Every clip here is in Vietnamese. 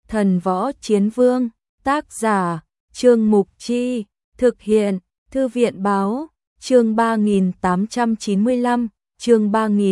Thần Võ Chiến Vương, tác giả, Trương Mục Chi, thực hiện, Thư viện Báo, chương 3895, chương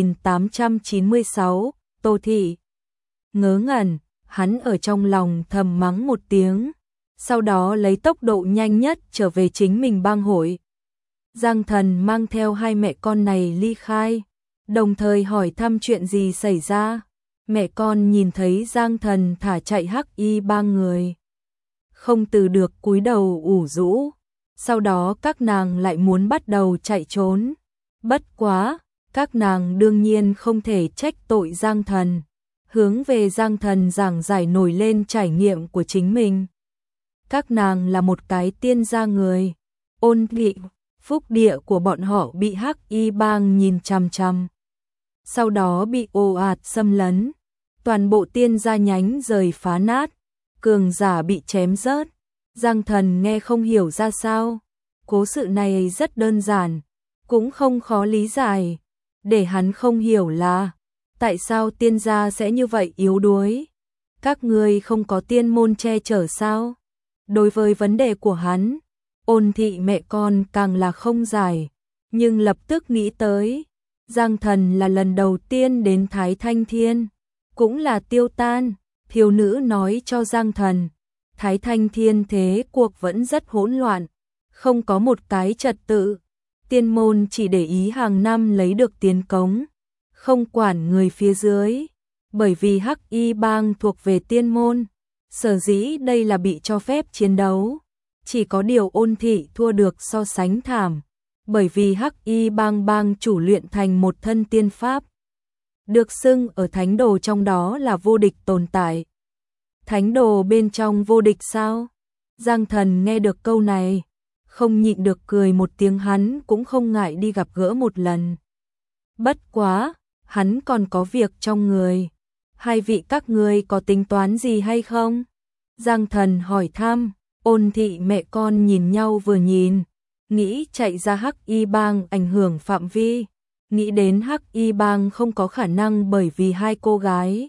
3896, Tô Thị. Ngớ ngẩn, hắn ở trong lòng thầm mắng một tiếng, sau đó lấy tốc độ nhanh nhất trở về chính mình bang hội. Giang Thần mang theo hai mẹ con này ly khai, đồng thời hỏi thăm chuyện gì xảy ra. Mẹ con nhìn thấy Giang Thần thả chạy hắc y bang người, không từ được cúi đầu ủ rũ, sau đó các nàng lại muốn bắt đầu chạy trốn. Bất quá, các nàng đương nhiên không thể trách tội Giang Thần, hướng về Giang Thần giảng giải nổi lên trải nghiệm của chính mình. Các nàng là một cái tiên gia người, Ôn Thị, phúc địa của bọn họ bị hắc y bang nhìn chằm chằm, sau đó bị ồ ạt xâm lấn, toàn bộ tiên gia nhánh rời phá nát, cường giả bị chém rớt. Giang Thần nghe không hiểu ra sao, cố sự này rất đơn giản, cũng không khó lý giải. Để hắn không hiểu là tại sao tiên gia sẽ như vậy yếu đuối. Các ngươi không có tiên môn che chở sao? Đối với vấn đề của hắn, Ôn Thị mẹ con càng là không giải, nhưng lập tức nghĩ tới, Giang Thần là lần đầu tiên đến Thái Thanh Thiên, cũng là tiêu tan. Thiếu nữ nói cho Giang Thần, Thái Thanh Thiên thế cuộc vẫn rất hỗn loạn, không có một cái trật tự. Tiên môn chỉ để ý hàng năm lấy được tiền cống, không quản người phía dưới. Bởi vì hắc y bang thuộc về tiên môn, sở dĩ đây là bị cho phép chiến đấu. Chỉ có điều Ôn Thị thua được so sánh thảm, bởi vì hắc y bang chủ luyện thành một thân tiên pháp, được xưng ở thánh đồ trong đó là vô địch tồn tại. Thánh đồ bên trong vô địch sao? Giang Thần nghe được câu này, không nhịn được cười một tiếng. Hắn cũng không ngại đi gặp gỡ một lần. Bất quá, hắn còn có việc trong người. Hai vị các ngươi có tính toán gì hay không? Giang Thần hỏi thăm. Ôn Thị mẹ con nhìn nhau vừa nhìn, nghĩ chạy ra hắc y bang ảnh hưởng phạm vi. Nghĩ đến hắc y bang không có khả năng bởi vì hai cô gái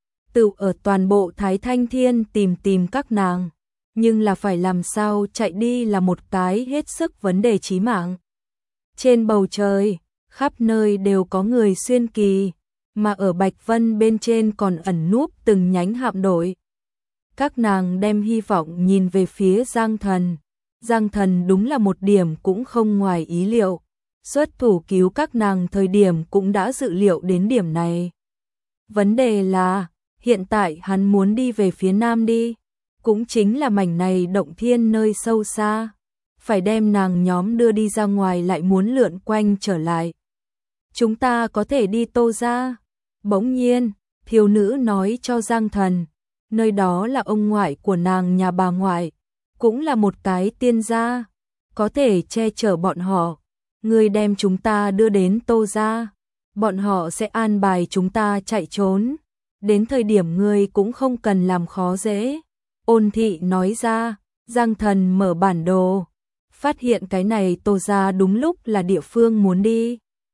tự ở toàn bộ Thái Thanh Thiên tìm các nàng, nhưng là phải làm sao chạy đi là một cái hết sức vấn đề chí mạng. Trên bầu trời, khắp nơi đều có người xuyên kỳ, mà ở Bạch Vân bên trên còn ẩn núp từng nhánh hạm đội. Các nàng đem hy vọng nhìn về phía Giang Thần. Giang Thần đúng là một điểm cũng không ngoài ý liệu. Xuất thủ cứu các nàng thời điểm cũng đã dự liệu đến điểm này. Vấn đề là, hiện tại hắn muốn đi về phía nam đi, cũng chính là mảnh này động thiên nơi sâu xa. Phải đem nàng nhóm đưa đi ra ngoài lại muốn lượn quanh trở lại. Chúng ta có thể đi Tô gia. Bỗng nhiên, thiếu nữ nói cho Giang Thần, nơi đó là ông ngoại của nàng nhà bà ngoại, cũng là một cái tiên gia, có thể che chở bọn họ. Ngươi đem chúng ta đưa đến Tô gia, bọn họ sẽ an bài chúng ta chạy trốn. Đến thời điểm ngươi cũng không cần làm khó dễ. Ôn Thị nói ra. Giang Thần mở bản đồ, phát hiện cái này Tô gia đúng lúc là địa phương muốn đi.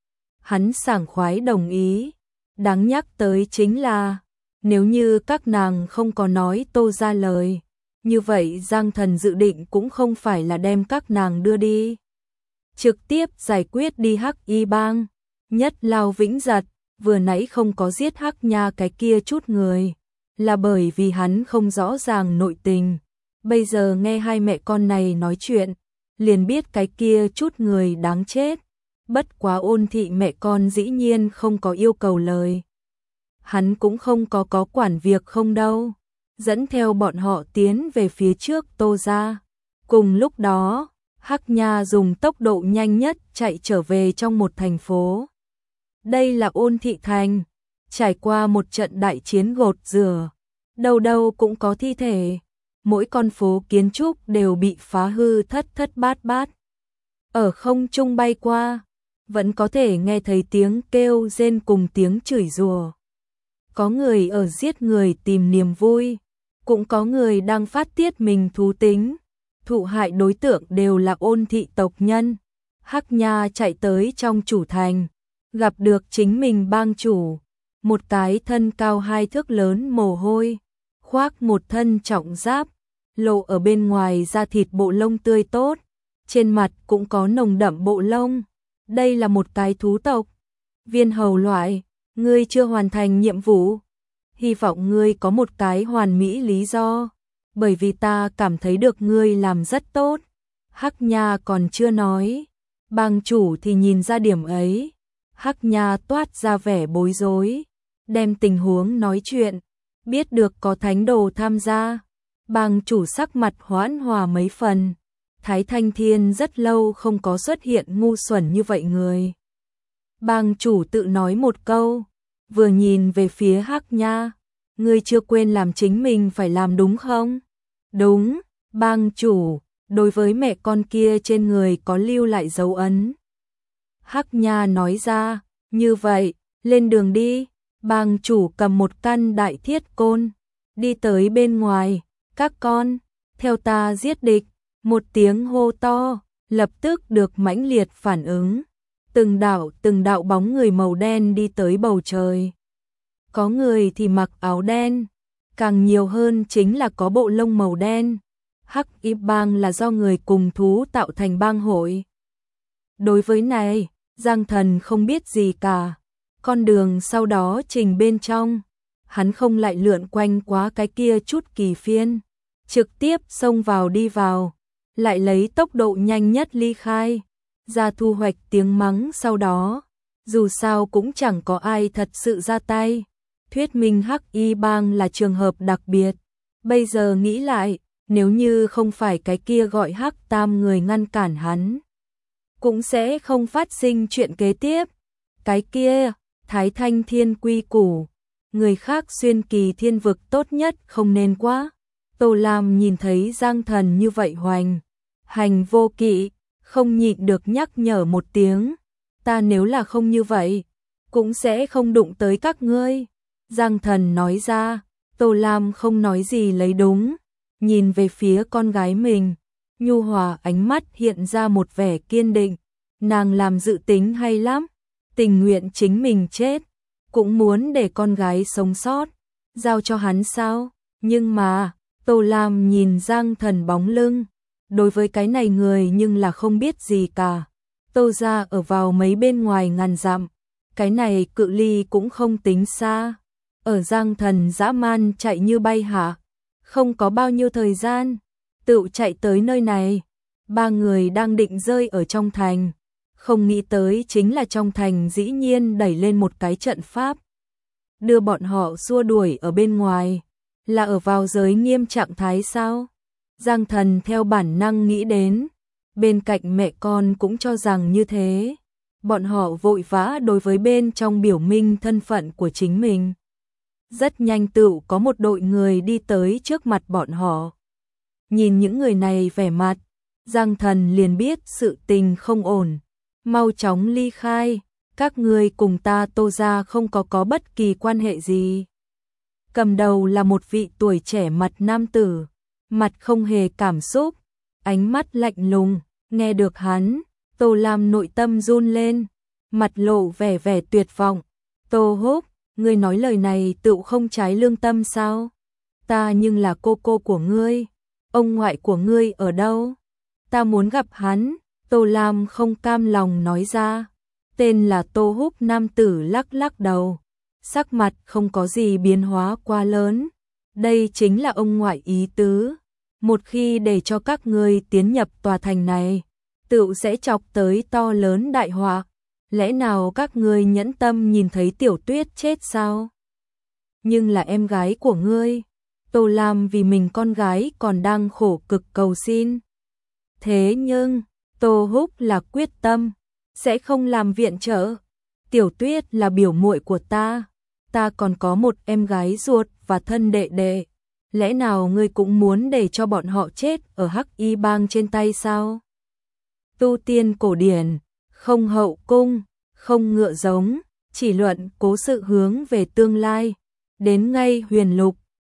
Hắn sảng khoái đồng ý. Đáng nhắc tới chính là, nếu như các nàng không có nói Tô gia lời, như vậy Giang Thần dự định cũng không phải là đem các nàng đưa đi, trực tiếp giải quyết đi hắc y bang. Nhất Lao Vĩnh Giật vừa nãy không có giết hắc nha cái kia chút người, là bởi vì hắn không rõ ràng nội tình. Bây giờ nghe hai mẹ con này nói chuyện, liền biết cái kia chút người đáng chết. Bất quá Ôn Thị mẹ con dĩ nhiên không có yêu cầu lời. Hắn cũng không có quản việc không đâu. Dẫn theo bọn họ tiến về phía trước Tô gia. Cùng lúc đó, hắc nha dùng tốc độ nhanh nhất chạy trở về trong một thành phố. Đây là Ôn Thị thành, trải qua một trận đại chiến gột rửa, đâu đâu cũng có thi thể, mỗi con phố kiến trúc đều bị phá hư thất bát bát. Ở không trung bay qua, vẫn có thể nghe thấy tiếng kêu rên cùng tiếng chửi rủa. Có người ở giết người tìm niềm vui, cũng có người đang phát tiết mình thú tính. Thụ hại đối tượng đều là Ôn Thị tộc nhân. Hắc nha chạy tới trong chủ thành, gặp được chính mình bang chủ, một cái thân cao 2 thước lớn mồ hôi, khoác một thân trọng giáp, lộ ở bên ngoài da thịt bộ lông tươi tốt, trên mặt cũng có nồng đậm bộ lông. Đây là một cái thú tộc, viên hầu loại, ngươi chưa hoàn thành nhiệm vụ. Hy vọng ngươi có một cái hoàn mỹ lý do, bởi vì ta cảm thấy được ngươi làm rất tốt. Hắc Nha còn chưa nói, bang chủ thì nhìn ra điểm ấy. Hắc Nha toát ra vẻ bối rối, đem tình huống nói chuyện, biết được có thánh đồ tham gia. Bang chủ sắc mặt hoãn hòa mấy phần. Thái Thanh Thiên rất lâu không có xuất hiện ngu xuẩn như vậy người. Bang chủ tự nói một câu, vừa nhìn về phía Hắc Nha, ngươi chưa quên làm chính mình phải làm đúng không? Đúng, bang chủ, đối với mẹ con kia trên người có lưu lại dấu ấn. Hắc Nha nói ra, như vậy, lên đường đi. Bang chủ cầm một căn đại thiết côn, đi tới bên ngoài, các con, theo ta giết địch. Một tiếng hô to, lập tức được mãnh liệt phản ứng. Từng đạo bóng người màu đen đi tới bầu trời. Có người thì mặc áo đen, càng nhiều hơn chính là có bộ lông màu đen. Hắc Y bang là do người cùng thú tạo thành bang hội. Đối với này, Giang Thần không biết gì cả. Con đường sau đó trình bên trong, hắn không lại lượn quanh quá cái kia chút kỳ phiên, trực tiếp xông vào đi vào, lại lấy tốc độ nhanh nhất ly khai, ra thu hoạch tiếng mắng sau đó. Dù sao cũng chẳng có ai thật sự ra tay, thuyết minh Hắc Y bang là trường hợp đặc biệt. Bây giờ nghĩ lại, nếu như không phải cái kia gọi Hắc Tam người ngăn cản hắn, cũng sẽ không phát sinh chuyện kế tiếp. Cái kia, Thái Thanh Thiên quy củ, người khác xuyên kỳ thiên vực tốt nhất không nên quá. Tô Lam nhìn thấy Giang Thần như vậy hoành hành vô kỵ, không nhịn được nhắc nhở một tiếng, ta nếu là không như vậy, cũng sẽ không đụng tới các ngươi. Giang Thần nói ra, Tô Lam không nói gì lấy đúng, nhìn về phía con gái mình, nhu hòa ánh mắt hiện ra một vẻ kiên định, nàng làm dự tính hay lắm, tình nguyện chính mình chết, cũng muốn để con gái sống sót, giao cho hắn sao? Nhưng mà, Tô Lam nhìn Giang Thần bóng lưng, đối với cái này người nhưng là không biết gì cả. Tô gia ở vào mấy bên ngoài ngàn dặm, cái này cự ly cũng không tính xa. Ở Giang Thần dã man chạy như bay hạ, không có bao nhiêu thời gian, tự chạy tới nơi này. Ba người đang định rơi ở trong thành, không nghĩ tới chính là trong thành dĩ nhiên đẩy lên một cái trận pháp, đưa bọn họ xua đuổi ở bên ngoài. Là ở vào giới nghiêm trạng thái sao? Giang Thần theo bản năng nghĩ đến, bên cạnh mẹ con cũng cho rằng như thế. Bọn họ vội vã đối với bên trong biểu minh thân phận của chính mình. Rất nhanh tựu có một đội người đi tới trước mặt bọn họ. Nhìn những người này vẻ mặt, Giang Thần liền biết sự tình không ổn. Mau chóng ly khai, các ngươi cùng ta Tô gia không có bất kỳ quan hệ gì. Cầm đầu là một vị tuổi trẻ mặt nam tử, mặt không hề cảm xúc, ánh mắt lạnh lùng. Nghe được hắn, Tô Lam nội tâm run lên, mặt lộ vẻ tuyệt vọng. Tô Húc, ngươi nói lời này tựu không trái lương tâm sao? Ta nhưng là cô của ngươi, ông ngoại của ngươi ở đâu? Ta muốn gặp hắn. Tô Lam không cam lòng nói ra. Tên là Tô Húc nam tử lắc lắc đầu, sắc mặt không có gì biến hóa quá lớn. Đây chính là ông ngoại ý tứ, một khi để cho các ngươi tiến nhập tòa thành này, tựu sẽ chọc tới to lớn đại họa. Lẽ nào các ngươi nhẫn tâm nhìn thấy Tiểu Tuyết chết sao? Nhưng là em gái của ngươi. Tô Lam vì mình con gái còn đang khổ cực cầu xin. Thế nhưng, Tô Húc là quyết tâm, sẽ không làm viện trợ. Tiểu Tuyết là biểu muội của ta, ta còn có một em gái ruột và thân đệ đệ. Lẽ nào ngươi cũng muốn để cho bọn họ chết ở Hắc Y bang trên tay sao? Tu tiên cổ điển, không hậu cung, không ngựa giống, chỉ luận cố sự hướng về tương lai. Đến ngay huyền lục,